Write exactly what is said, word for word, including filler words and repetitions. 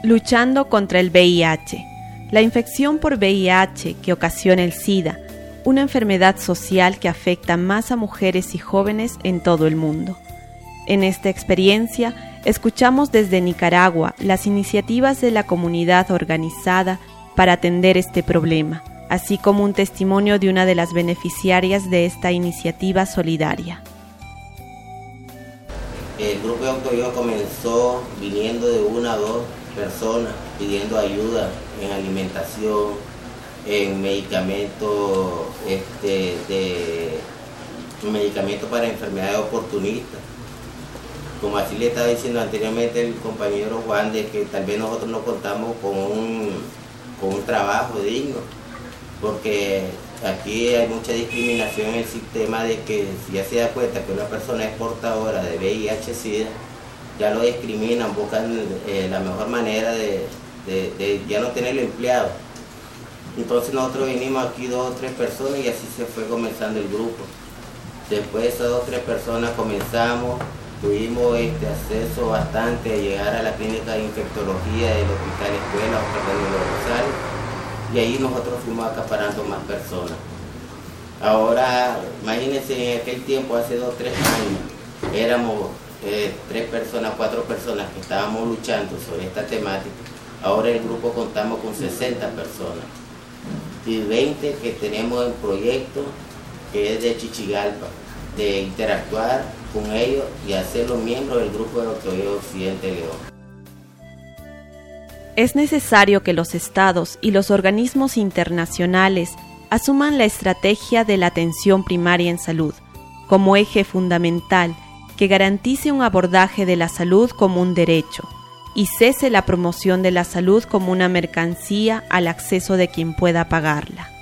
Luchando contra el V I H. La infección por V I H que ocasiona el SIDA, una enfermedad social que afecta más a mujeres y jóvenes en todo el mundo. En esta experiencia, escuchamos desde Nicaragua las iniciativas de la comunidad organizada para atender este problema, así como un testimonio de una de las beneficiarias de esta iniciativa solidaria. El grupo de autoayuda comenzó viniendo de una a dos personas pidiendo ayuda en alimentación, en medicamentos, este, de medicamentos para enfermedades oportunistas. Como así le estaba diciendo anteriormente el compañero Juan, de que tal vez nosotros no contamos con un, con un trabajo digno, porque aquí hay mucha discriminación en el sistema de que si ya se da cuenta que una persona es portadora de V I H SIDA, ya lo discriminan, buscan eh, la mejor manera de, de, de ya no tenerlo empleado. Entonces nosotros vinimos aquí dos o tres personas y así se fue comenzando el grupo. Después de esas dos o tres personas comenzamos, tuvimos este acceso bastante a llegar a la clínica de infectología del Hospital Escuela, Hospital de los Rosarios, y ahí nosotros fuimos acaparando más personas. Ahora, imagínense, en aquel tiempo, hace dos o tres años, éramos eh, tres personas, cuatro personas que estábamos luchando sobre esta temática. Ahora el grupo contamos con sesenta personas y veinte que tenemos en proyecto, que es de Chichigalpa, de interactuar con ellos y hacerlos miembros del grupo de autoayuda Occidente León. Es necesario que los estados y los organismos internacionales asuman la estrategia de la atención primaria en salud como eje fundamental que garantice un abordaje de la salud como un derecho y cese la promoción de la salud como una mercancía al acceso de quien pueda pagarla.